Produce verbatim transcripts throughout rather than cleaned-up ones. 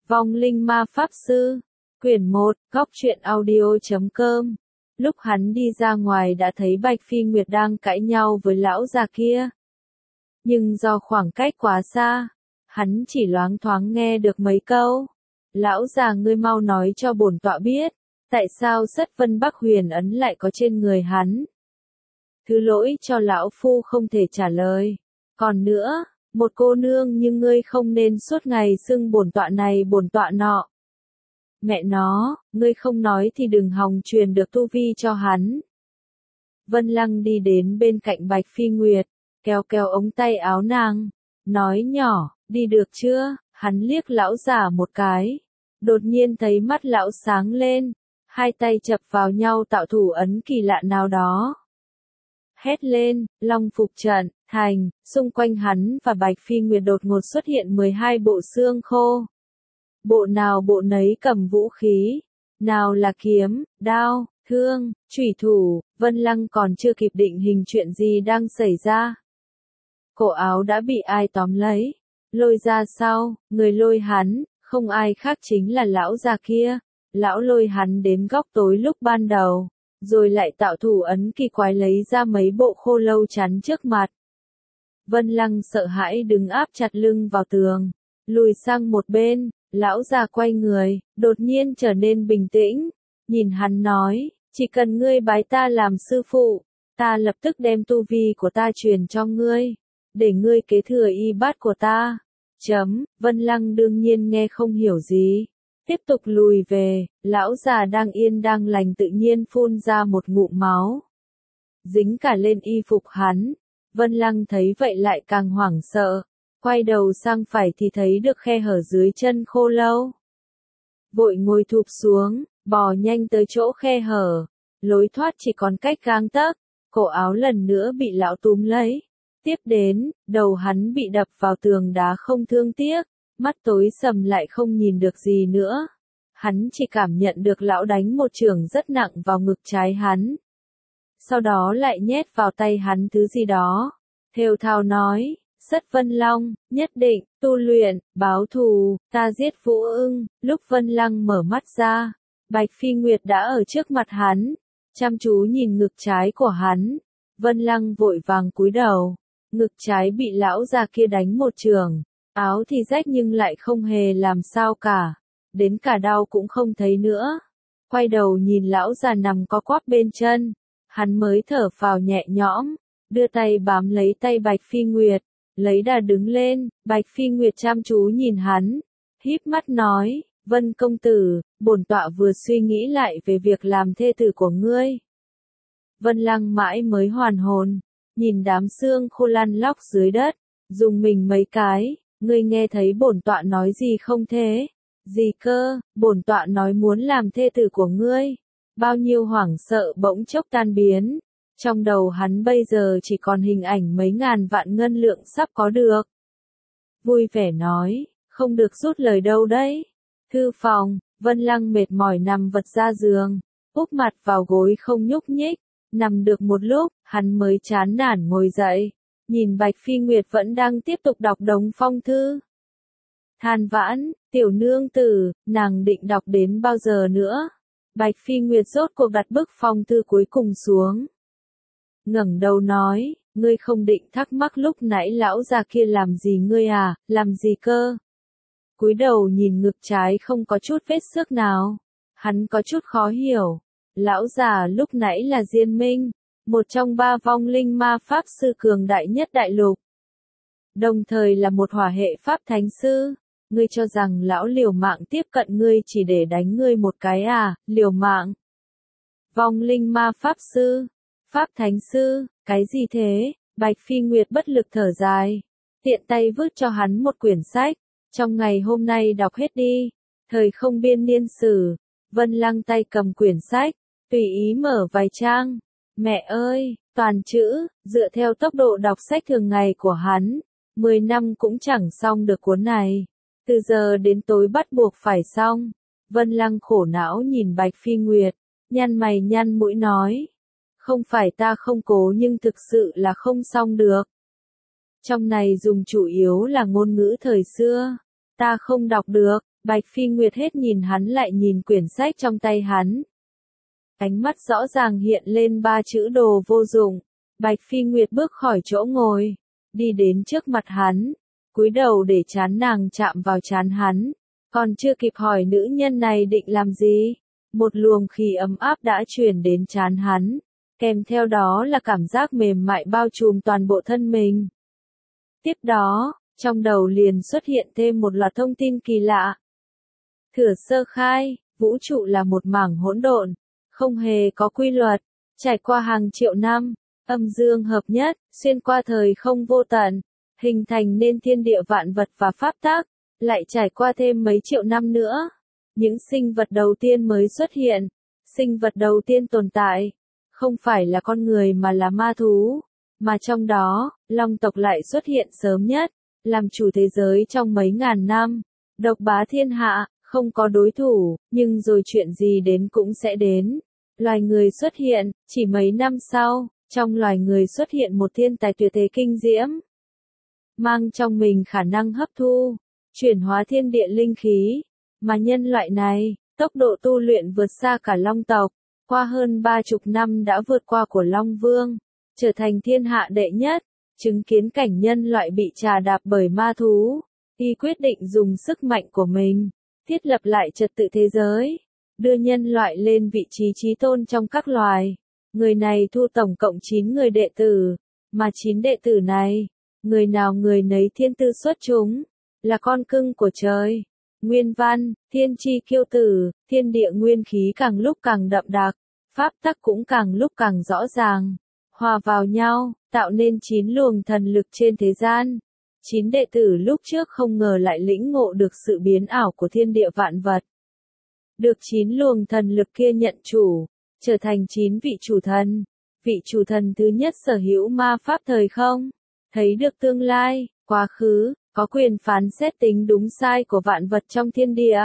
Vong linh ma pháp sư, quyển một, góc truyện audio chấm com. Lúc hắn đi ra ngoài đã thấy Bạch Phi Nguyệt đang cãi nhau với lão già kia. Nhưng do khoảng cách quá xa, hắn chỉ loáng thoáng nghe được mấy câu. Lão già, ngươi mau nói cho bổn tọa biết, tại sao Sất Vân Bắc Huyền ấn lại có trên người hắn? Thứ lỗi cho lão phu không thể trả lời. Còn nữa, một cô nương như ngươi không nên suốt ngày xưng bổn tọa này bổn tọa nọ. Mẹ nó, ngươi không nói thì đừng hòng truyền được tu vi cho hắn. Vân Lăng đi đến bên cạnh Bạch Phi Nguyệt, kéo kéo ống tay áo nàng, nói nhỏ, đi được chưa? Hắn liếc lão già một cái, đột nhiên thấy mắt lão sáng lên, hai tay chập vào nhau tạo thủ ấn kỳ lạ nào đó. Hét lên, Long Phục trận, thành, xung quanh hắn và Bạch Phi Nguyệt đột ngột xuất hiện mười hai bộ xương khô. Bộ nào bộ nấy cầm vũ khí, nào là kiếm, đao, thương, chủy thủ. Vân Lăng còn chưa kịp định hình chuyện gì đang xảy ra. Cổ áo đã bị ai tóm lấy, lôi ra sau, người lôi hắn, không ai khác chính là lão già kia. Lão lôi hắn đến góc tối lúc ban đầu, rồi lại tạo thủ ấn kỳ quái lấy ra mấy bộ khô lâu chắn trước mặt. Vân Lăng sợ hãi đứng áp chặt lưng vào tường, lùi sang một bên. Lão già quay người, đột nhiên trở nên bình tĩnh, nhìn hắn nói, chỉ cần ngươi bái ta làm sư phụ, ta lập tức đem tu vi của ta truyền cho ngươi, để ngươi kế thừa y bát của ta. Chấm, Vân Lăng đương nhiên nghe không hiểu gì, tiếp tục lùi về. Lão già đang yên đang lành tự nhiên phun ra một ngụm máu, dính cả lên y phục hắn. Vân Lăng thấy vậy lại càng hoảng sợ. Quay đầu sang phải thì thấy được khe hở dưới chân khô lâu. Vội ngồi thụp xuống, bò nhanh tới chỗ khe hở. Lối thoát chỉ còn cách gang tấc. Cổ áo lần nữa bị lão túm lấy. Tiếp đến, đầu hắn bị đập vào tường đá không thương tiếc. Mắt tối sầm lại không nhìn được gì nữa. Hắn chỉ cảm nhận được lão đánh một chưởng rất nặng vào ngực trái hắn. Sau đó lại nhét vào tay hắn thứ gì đó. Thều thào nói. Sất Vân Long, nhất định, tu luyện, báo thù, ta giết Vũ Ưng. Lúc Vân Lăng mở mắt ra, Bạch Phi Nguyệt đã ở trước mặt hắn, chăm chú nhìn ngực trái của hắn. Vân Lăng vội vàng cúi đầu, ngực trái bị lão già kia đánh một chưởng, áo thì rách nhưng lại không hề làm sao cả, đến cả đau cũng không thấy nữa. Quay đầu nhìn lão già nằm co quắp bên chân, hắn mới thở phào nhẹ nhõm, đưa tay bám lấy tay Bạch Phi Nguyệt. Lấy đà đứng lên. Bạch Phi Nguyệt chăm chú nhìn hắn, híp mắt nói, Vân công tử, bổn tọa vừa suy nghĩ lại về việc làm thê tử của ngươi. Vân Lăng mãi mới hoàn hồn, nhìn đám xương khô lăn lóc dưới đất, dùng mình mấy cái, ngươi nghe thấy bổn tọa nói gì không thế? Gì cơ? Bổn tọa nói muốn làm thê tử của ngươi. Bao nhiêu hoảng sợ bỗng chốc tan biến. Trong đầu hắn bây giờ chỉ còn hình ảnh mấy ngàn vạn ngân lượng sắp có được. Vui vẻ nói, không được rút lời đâu đấy. Thư phòng, Vân Lăng mệt mỏi nằm vật ra giường, úp mặt vào gối không nhúc nhích. Nằm được một lúc, hắn mới chán nản ngồi dậy, nhìn Bạch Phi Nguyệt vẫn đang tiếp tục đọc đống phong thư. Than vãn, tiểu nương tử, nàng định đọc đến bao giờ nữa? Bạch Phi Nguyệt rốt cuộc đặt bức phong thư cuối cùng xuống. Ngẩng đầu nói, ngươi không định thắc mắc lúc nãy lão già kia làm gì ngươi à, làm gì cơ? Cúi đầu nhìn ngực trái không có chút vết xước nào. Hắn có chút khó hiểu. Lão già lúc nãy là Diên Minh, một trong ba vong linh ma pháp sư cường đại nhất đại lục. Đồng thời là một hỏa hệ pháp thánh sư. Ngươi cho rằng lão liều mạng tiếp cận ngươi chỉ để đánh ngươi một cái à, liều mạng. Vong linh ma pháp sư. Pháp thánh sư, cái gì thế? Bạch Phi Nguyệt bất lực thở dài, tiện tay vứt cho hắn một quyển sách, trong ngày hôm nay đọc hết đi. Thời không biên niên sử. Vân Lăng tay cầm quyển sách, tùy ý mở vài trang. Mẹ ơi, toàn chữ, dựa theo tốc độ đọc sách thường ngày của hắn, mười năm cũng chẳng xong được cuốn này. Từ giờ đến tối bắt buộc phải xong. Vân Lăng khổ não nhìn Bạch Phi Nguyệt, nhăn mày nhăn mũi nói. Không phải ta không cố nhưng thực sự là không xong được. Trong này dùng chủ yếu là ngôn ngữ thời xưa. Ta không đọc được. Bạch Phi Nguyệt hết nhìn hắn lại nhìn quyển sách trong tay hắn. Ánh mắt rõ ràng hiện lên ba chữ đồ vô dụng. Bạch Phi Nguyệt bước khỏi chỗ ngồi, đi đến trước mặt hắn, cúi đầu để trán nàng chạm vào trán hắn. Còn chưa kịp hỏi nữ nhân này định làm gì, một luồng khí ấm áp đã truyền đến trán hắn, kèm theo đó là cảm giác mềm mại bao trùm toàn bộ thân mình. Tiếp đó, trong đầu liền xuất hiện thêm một loạt thông tin kỳ lạ. Thửa sơ khai, vũ trụ là một mảng hỗn độn, không hề có quy luật, trải qua hàng triệu năm, âm dương hợp nhất, xuyên qua thời không vô tận, hình thành nên thiên địa vạn vật và pháp tắc, lại trải qua thêm mấy triệu năm nữa. Những sinh vật đầu tiên mới xuất hiện, sinh vật đầu tiên tồn tại, không phải là con người mà là ma thú, mà trong đó, long tộc lại xuất hiện sớm nhất, làm chủ thế giới trong mấy ngàn năm, độc bá thiên hạ, không có đối thủ, nhưng rồi chuyện gì đến cũng sẽ đến. Loài người xuất hiện, chỉ mấy năm sau, trong loài người xuất hiện một thiên tài tuyệt thế kinh diễm, mang trong mình khả năng hấp thu, chuyển hóa thiên địa linh khí, mà nhân loại này, tốc độ tu luyện vượt xa cả long tộc, qua hơn ba chục năm đã vượt qua của Long Vương, trở thành thiên hạ đệ nhất, chứng kiến cảnh nhân loại bị trà đạp bởi ma thú, y quyết định dùng sức mạnh của mình, thiết lập lại trật tự thế giới, đưa nhân loại lên vị trí chí tôn trong các loài. Người này thu tổng cộng chín người đệ tử, mà chín đệ tử này, người nào người nấy thiên tư xuất chúng, là con cưng của trời. Nguyên văn, thiên chi kiêu tử, thiên địa nguyên khí càng lúc càng đậm đặc, pháp tắc cũng càng lúc càng rõ ràng, hòa vào nhau, tạo nên chín luồng thần lực trên thế gian. Chín đệ tử lúc trước không ngờ lại lĩnh ngộ được sự biến ảo của thiên địa vạn vật. Được chín luồng thần lực kia nhận chủ, trở thành chín vị chủ thần. Vị chủ thần thứ nhất sở hữu ma pháp thời không, thấy được tương lai, quá khứ, có quyền phán xét tính đúng sai của vạn vật trong thiên địa.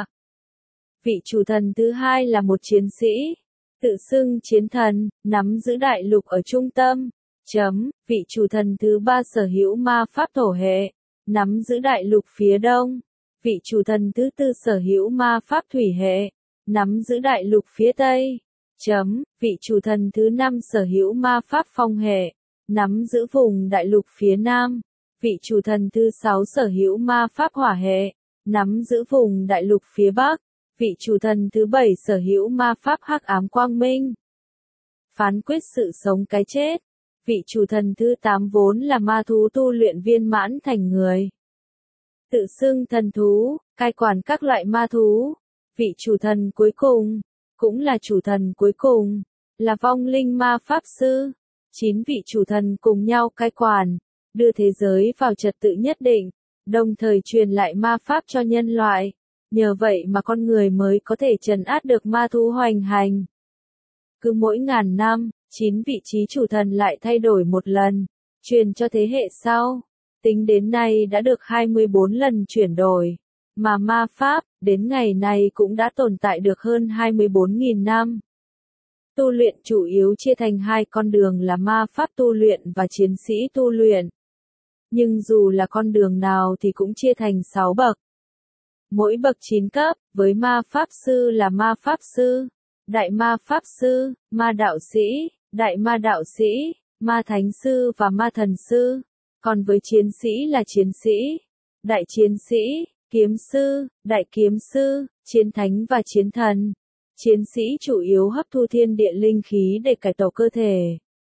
Vị chủ thần thứ hai là một chiến sĩ, tự xưng chiến thần, nắm giữ đại lục ở trung tâm. Chấm, vị chủ thần thứ ba sở hữu ma pháp thổ hệ, nắm giữ đại lục phía đông. Vị chủ thần thứ tư sở hữu ma pháp thủy hệ, nắm giữ đại lục phía tây. Chấm, vị chủ thần thứ năm sở hữu ma pháp phong hệ, nắm giữ vùng đại lục phía nam. Vị chủ thần thứ sáu sở hữu ma pháp hỏa hệ, nắm giữ vùng đại lục phía bắc. Vị chủ thần thứ bảy sở hữu ma pháp hắc ám quang minh, phán quyết sự sống cái chết. Vị chủ thần thứ tám vốn là ma thú tu luyện viên mãn thành người, tự xưng thần thú, cai quản các loại ma thú. Vị chủ thần cuối cùng, cũng là chủ thần cuối cùng, là vong linh ma pháp sư. Chín vị chủ thần cùng nhau cai quản, đưa thế giới vào trật tự nhất định, đồng thời truyền lại ma pháp cho nhân loại. Nhờ vậy mà con người mới có thể trấn áp được ma thú hoành hành. Cứ mỗi ngàn năm, chín vị trí chủ thần lại thay đổi một lần, truyền cho thế hệ sau. Tính đến nay đã được hai mươi bốn lần chuyển đổi, mà ma pháp, đến ngày này cũng đã tồn tại được hơn hai mươi bốn nghìn năm. Tu luyện chủ yếu chia thành hai con đường là ma pháp tu luyện và chiến sĩ tu luyện. Nhưng dù là con đường nào thì cũng chia thành sáu bậc. Mỗi bậc chín cấp, với ma pháp sư là ma pháp sư, đại ma pháp sư, ma đạo sĩ, đại ma đạo sĩ, ma thánh sư và ma thần sư. Còn với chiến sĩ là chiến sĩ, đại chiến sĩ, kiếm sư, đại kiếm sư, chiến thánh và chiến thần. Chiến sĩ chủ yếu hấp thu thiên địa linh khí để cải tổ cơ thể,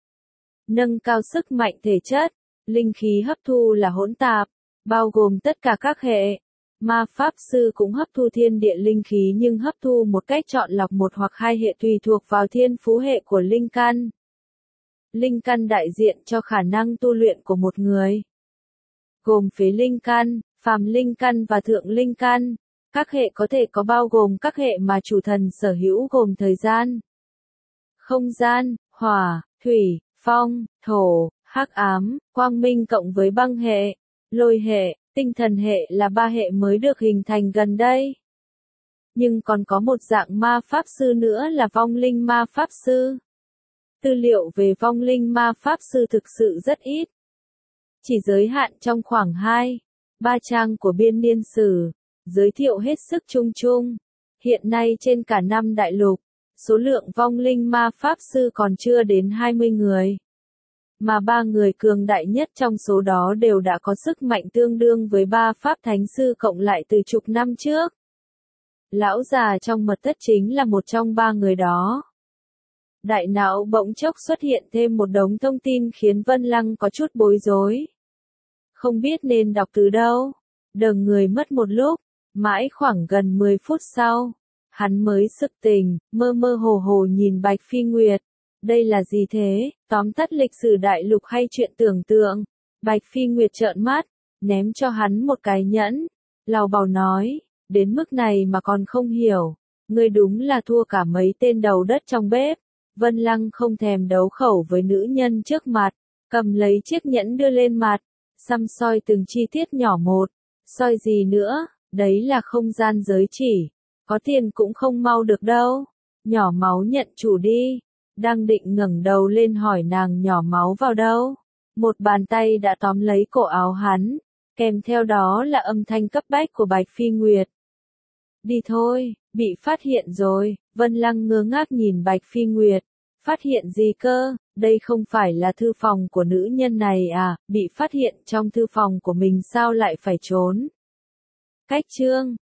nâng cao sức mạnh thể chất. Linh khí hấp thu là hỗn tạp, bao gồm tất cả các hệ. Ma pháp sư cũng hấp thu thiên địa linh khí nhưng hấp thu một cách chọn lọc một hoặc hai hệ tùy thuộc vào thiên phú hệ của linh căn. Linh căn đại diện cho khả năng tu luyện của một người, gồm phế linh căn, phàm linh căn và thượng linh căn. Các hệ có thể có bao gồm các hệ mà chủ thần sở hữu gồm thời gian, không gian, hỏa, thủy, phong, thổ, hắc ám, quang minh cộng với băng hệ, lôi hệ, tinh thần hệ là ba hệ mới được hình thành gần đây. Nhưng còn có một dạng ma pháp sư nữa là vong linh ma pháp sư. Tư liệu về vong linh ma pháp sư thực sự rất ít, chỉ giới hạn trong khoảng hai, ba trang của biên niên sử. giới thiệu hết sức chung chung. Hiện nay trên cả năm đại lục, số lượng vong linh ma pháp sư còn chưa đến hai mươi người. Mà ba người cường đại nhất trong số đó đều đã có sức mạnh tương đương với ba pháp thánh sư cộng lại từ chục năm trước. Lão già trong mật thất chính là một trong ba người đó. Đại não bỗng chốc xuất hiện thêm một đống thông tin khiến Vân Lăng có chút bối rối. Không biết nên đọc từ đâu. Đờ người mất một lúc, mãi khoảng gần mười phút sau, hắn mới sực tỉnh, mơ mơ hồ hồ nhìn Bạch Phi Nguyệt. Đây là gì thế, tóm tắt lịch sử đại lục hay chuyện tưởng tượng? Bạch Phi Nguyệt trợn mắt, ném cho hắn một cái nhẫn. Lào bào nói, đến mức này mà còn không hiểu. Ngươi đúng là thua cả mấy tên đầu đất trong bếp. Vân Lăng không thèm đấu khẩu với nữ nhân trước mặt, cầm lấy chiếc nhẫn đưa lên mặt, xăm soi từng chi tiết nhỏ một. Soi gì nữa, đấy là không gian giới chỉ. Có tiền cũng không mau được đâu. Nhỏ máu nhận chủ đi. Đang định ngẩng đầu lên hỏi nàng nhỏ máu vào đâu. Một bàn tay đã tóm lấy cổ áo hắn, kèm theo đó là âm thanh cấp bách của Bạch Phi Nguyệt. Đi thôi, bị phát hiện rồi. Vân Lăng ngơ ngác nhìn Bạch Phi Nguyệt. Phát hiện gì cơ, đây không phải là thư phòng của nữ nhân này à, bị phát hiện trong thư phòng của mình sao lại phải trốn. Cách chương